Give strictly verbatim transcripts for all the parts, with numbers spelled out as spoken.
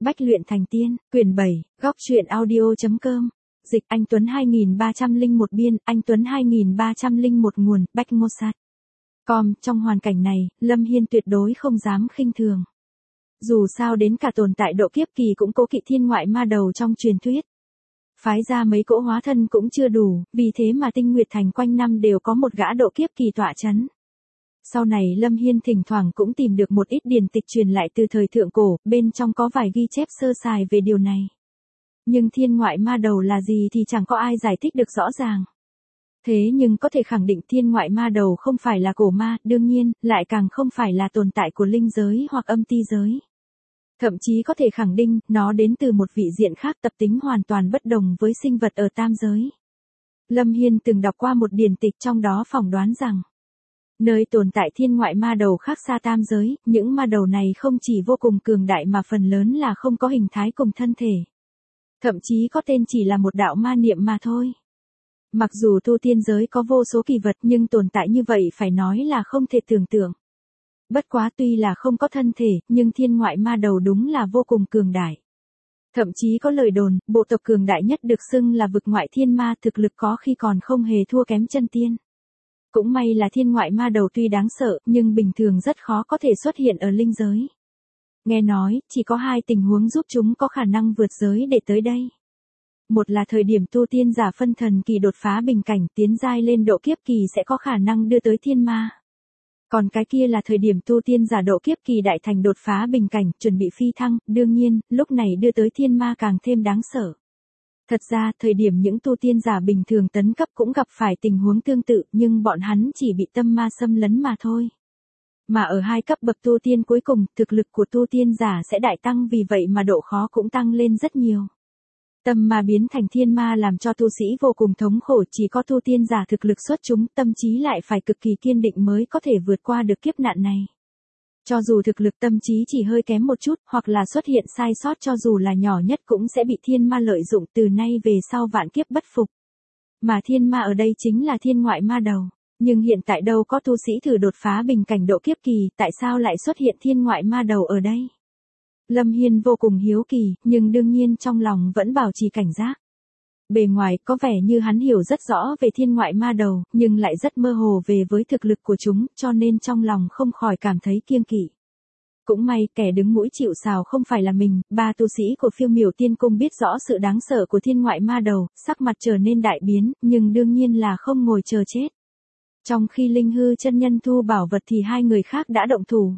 Bách luyện thành tiên, quyển bảy, góc truyện audio.com. Dịch anh Tuấn hai nghìn ba trăm lẻ một biên, anh Tuấn hai nghìn ba trăm lẻ một nguồn, Bách Mossad. Com, trong hoàn cảnh này, Lâm Hiên tuyệt đối không dám khinh thường. Dù sao đến cả tồn tại độ kiếp kỳ cũng cố kỵ thiên ngoại ma đầu trong truyền thuyết. Phái ra mấy cỗ hóa thân cũng chưa đủ, vì thế mà Tinh Nguyệt Thành quanh năm đều có một gã độ kiếp kỳ tọa chấn. Sau này Lâm Hiên thỉnh thoảng cũng tìm được một ít điển tịch truyền lại từ thời thượng cổ, bên trong có vài ghi chép sơ sài về điều này. Nhưng thiên ngoại ma đầu là gì thì chẳng có ai giải thích được rõ ràng. Thế nhưng có thể khẳng định thiên ngoại ma đầu không phải là cổ ma, đương nhiên, lại càng không phải là tồn tại của linh giới hoặc âm ti giới. Thậm chí có thể khẳng định, nó đến từ một vị diện khác, tập tính hoàn toàn bất đồng với sinh vật ở tam giới. Lâm Hiên từng đọc qua một điển tịch trong đó phỏng đoán rằng, nơi tồn tại thiên ngoại ma đầu khác xa tam giới, những ma đầu này không chỉ vô cùng cường đại mà phần lớn là không có hình thái cùng thân thể. Thậm chí có tên chỉ là một đạo ma niệm mà thôi. Mặc dù tu tiên giới có vô số kỳ vật nhưng tồn tại như vậy phải nói là không thể tưởng tượng. Bất quá tuy là không có thân thể, nhưng thiên ngoại ma đầu đúng là vô cùng cường đại. Thậm chí có lời đồn, bộ tộc cường đại nhất được xưng là vực ngoại thiên ma, thực lực có khi còn không hề thua kém chân tiên. Cũng may là thiên ngoại ma đầu tuy đáng sợ, nhưng bình thường rất khó có thể xuất hiện ở linh giới. Nghe nói, chỉ có hai tình huống giúp chúng có khả năng vượt giới để tới đây. Một là thời điểm tu tiên giả phân thần kỳ đột phá bình cảnh, tiến giai lên độ kiếp kỳ sẽ có khả năng đưa tới thiên ma. Còn cái kia là thời điểm tu tiên giả độ kiếp kỳ đại thành đột phá bình cảnh, chuẩn bị phi thăng, đương nhiên, lúc này đưa tới thiên ma càng thêm đáng sợ. Thật ra, thời điểm những tu tiên giả bình thường tấn cấp cũng gặp phải tình huống tương tự, nhưng bọn hắn chỉ bị tâm ma xâm lấn mà thôi. Mà ở hai cấp bậc tu tiên cuối cùng, thực lực của tu tiên giả sẽ đại tăng, vì vậy mà độ khó cũng tăng lên rất nhiều. Tâm ma biến thành thiên ma làm cho tu sĩ vô cùng thống khổ, chỉ có tu tiên giả thực lực xuất chúng, tâm trí lại phải cực kỳ kiên định mới có thể vượt qua được kiếp nạn này. Cho dù thực lực tâm trí chỉ hơi kém một chút, hoặc là xuất hiện sai sót cho dù là nhỏ nhất cũng sẽ bị thiên ma lợi dụng, từ nay về sau vạn kiếp bất phục. Mà thiên ma ở đây chính là thiên ngoại ma đầu. Nhưng hiện tại đâu có tu sĩ thử đột phá bình cảnh độ kiếp kỳ, tại sao lại xuất hiện thiên ngoại ma đầu ở đây? Lâm Hiên vô cùng hiếu kỳ, nhưng đương nhiên trong lòng vẫn bảo trì cảnh giác. Bề ngoài có vẻ như hắn hiểu rất rõ về thiên ngoại ma đầu, nhưng lại rất mơ hồ về với thực lực của chúng, cho nên trong lòng không khỏi cảm thấy kiêng kỵ. Cũng may kẻ đứng mũi chịu sào không phải là mình, ba tu sĩ của Phiêu Miểu Tiên Cung biết rõ sự đáng sợ của thiên ngoại ma đầu, sắc mặt trở nên đại biến, nhưng đương nhiên là không ngồi chờ chết. Trong khi Linh Hư chân nhân thu bảo vật thì hai người khác đã động thủ.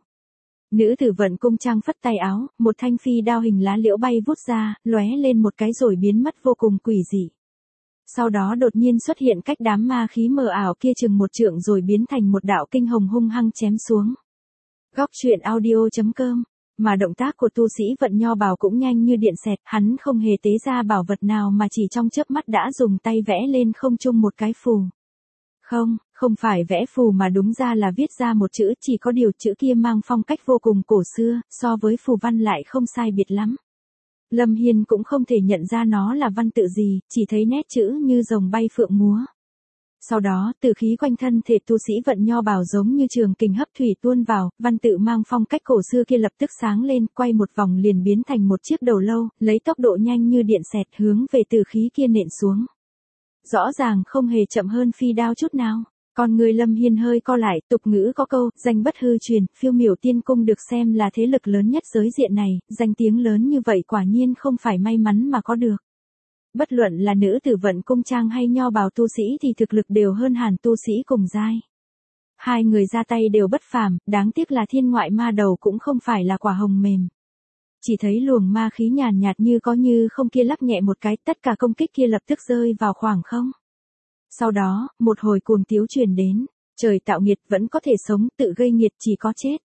Nữ tử Vận Cung Trang phất tay áo, một thanh phi đao hình lá liễu bay vút ra, lóe lên một cái rồi biến mất vô cùng quỷ dị. Sau đó đột nhiên xuất hiện cách đám ma khí mờ ảo kia chừng một trượng rồi biến thành một đạo kinh hồng hung hăng chém xuống. Góc truyện audio.com. Mà động tác của tu sĩ Vận Nho Bảo cũng nhanh như điện xẹt, hắn không hề tế ra bảo vật nào mà chỉ trong chớp mắt đã dùng tay vẽ lên không trung một cái phù. Không, không phải vẽ phù mà đúng ra là viết ra một chữ, chỉ có điều chữ kia mang phong cách vô cùng cổ xưa, so với phù văn lại không sai biệt lắm. Lâm Hiên cũng không thể nhận ra nó là văn tự gì, chỉ thấy nét chữ như rồng bay phượng múa. Sau đó, từ khí quanh thân thể tu sĩ Vận Nho Bảo giống như trường kình hấp thủy tuôn vào, văn tự mang phong cách cổ xưa kia lập tức sáng lên, quay một vòng liền biến thành một chiếc đầu lâu, lấy tốc độ nhanh như điện xẹt hướng về từ khí kia nện xuống. Rõ ràng không hề chậm hơn phi đao chút nào. Còn người Lâm Hiên hơi co lại, tục ngữ có câu, danh bất hư truyền, Phiêu Miểu Tiên Cung được xem là thế lực lớn nhất giới diện này, danh tiếng lớn như vậy quả nhiên không phải may mắn mà có được. Bất luận là nữ tử Vận Cung Trang hay Nho Bảo tu sĩ thì thực lực đều hơn hẳn tu sĩ cùng giai. Hai người ra tay đều bất phàm, đáng tiếc là thiên ngoại ma đầu cũng không phải là quả hồng mềm. Chỉ thấy luồng ma khí nhàn nhạt như có như không kia lắc nhẹ một cái, tất cả công kích kia lập tức rơi vào khoảng không. Sau đó, một hồi cuồng tiếu truyền đến, trời tạo nghiệt vẫn có thể sống, tự gây nghiệt chỉ có chết.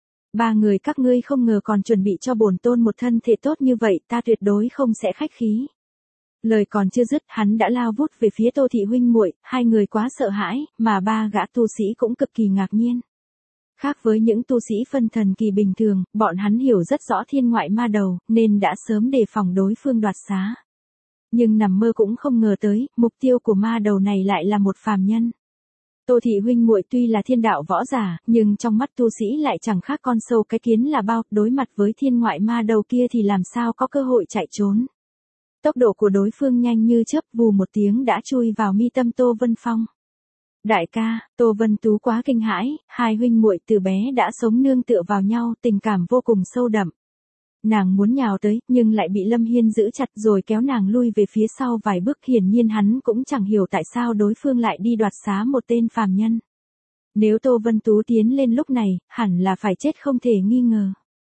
Ba người các ngươi không ngờ còn chuẩn bị cho bổn tôn một thân thể tốt như vậy, ta tuyệt đối không sẽ khách khí. Lời còn chưa dứt, hắn đã lao vút về phía Tô thị huynh muội, hai người quá sợ hãi, mà ba gã tu sĩ cũng cực kỳ ngạc nhiên. Khác với những tu sĩ phân thần kỳ bình thường, bọn hắn hiểu rất rõ thiên ngoại ma đầu, nên đã sớm đề phòng đối phương đoạt xá. Nhưng nằm mơ cũng không ngờ tới, mục tiêu của ma đầu này lại là một phàm nhân. Tô thị huynh muội tuy là thiên đạo võ giả, nhưng trong mắt tu sĩ lại chẳng khác con sâu cái kiến là bao, đối mặt với thiên ngoại ma đầu kia thì làm sao có cơ hội chạy trốn. Tốc độ của đối phương nhanh như chớp, vù một tiếng đã chui vào mi tâm Tô Vân Phong. Đại ca, Tô Vân Tú quá kinh hãi, hai huynh muội từ bé đã sống nương tựa vào nhau, tình cảm vô cùng sâu đậm. Nàng muốn nhào tới, nhưng lại bị Lâm Hiên giữ chặt rồi kéo nàng lui về phía sau vài bước, hiển nhiên hắn cũng chẳng hiểu tại sao đối phương lại đi đoạt xá một tên phàm nhân. Nếu Tô Vân Tú tiến lên lúc này, hẳn là phải chết không thể nghi ngờ.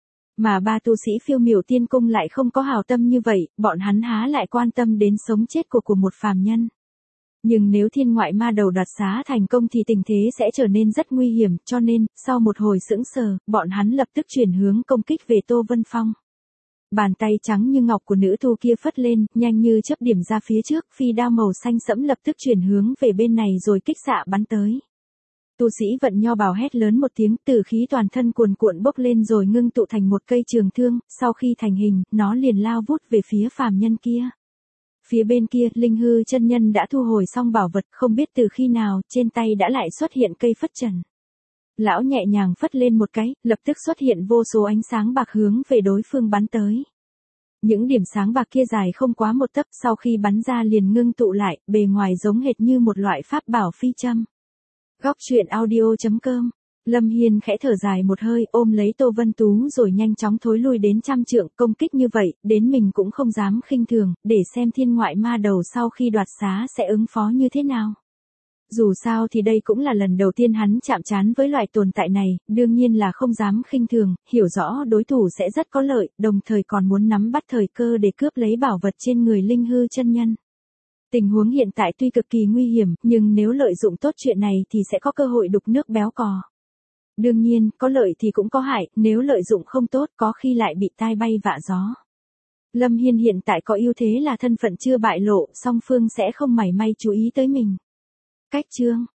Mà ba tu sĩ Phiêu Miểu Tiên Cung lại không có hào tâm như vậy, bọn hắn há lại quan tâm đến sống chết của của một phàm nhân. Nhưng nếu thiên ngoại ma đầu đoạt xá thành công thì tình thế sẽ trở nên rất nguy hiểm, cho nên, sau một hồi sững sờ, bọn hắn lập tức chuyển hướng công kích về Tô Vân Phong. Bàn tay trắng như ngọc của nữ tu kia phất lên, nhanh như chớp điểm ra phía trước, phi đao màu xanh sẫm lập tức chuyển hướng về bên này rồi kích xạ bắn tới. Tu sĩ Vận Nho bào hét lớn một tiếng, tử khí toàn thân cuồn cuộn bốc lên rồi ngưng tụ thành một cây trường thương, sau khi thành hình, nó liền lao vút về phía phàm nhân kia. Phía bên kia, Linh Hư chân nhân đã thu hồi xong bảo vật, không biết từ khi nào, trên tay đã lại xuất hiện cây phất trần. Lão nhẹ nhàng phất lên một cái, lập tức xuất hiện vô số ánh sáng bạc hướng về đối phương bắn tới. Những điểm sáng bạc kia dài không quá một tấc, sau khi bắn ra liền ngưng tụ lại, bề ngoài giống hệt như một loại pháp bảo phi châm. Góc truyện audio chấm com. Lâm Hiên khẽ thở dài một hơi, ôm lấy Tô Vân Tú rồi nhanh chóng thối lui đến trăm trượng, công kích như vậy, đến mình cũng không dám khinh thường, để xem thiên ngoại ma đầu sau khi đoạt xá sẽ ứng phó như thế nào. Dù sao thì đây cũng là lần đầu tiên hắn chạm trán với loại tồn tại này, đương nhiên là không dám khinh thường, hiểu rõ đối thủ sẽ rất có lợi, đồng thời còn muốn nắm bắt thời cơ để cướp lấy bảo vật trên người Linh Hư chân nhân. Tình huống hiện tại tuy cực kỳ nguy hiểm, nhưng nếu lợi dụng tốt chuyện này thì sẽ có cơ hội đục nước béo cò. Đương nhiên, có lợi thì cũng có hại, nếu lợi dụng không tốt có khi lại bị tai bay vạ gió. Lâm Hiên hiện tại có ưu thế là thân phận chưa bại lộ, song phương sẽ không mảy may chú ý tới mình. Cách chương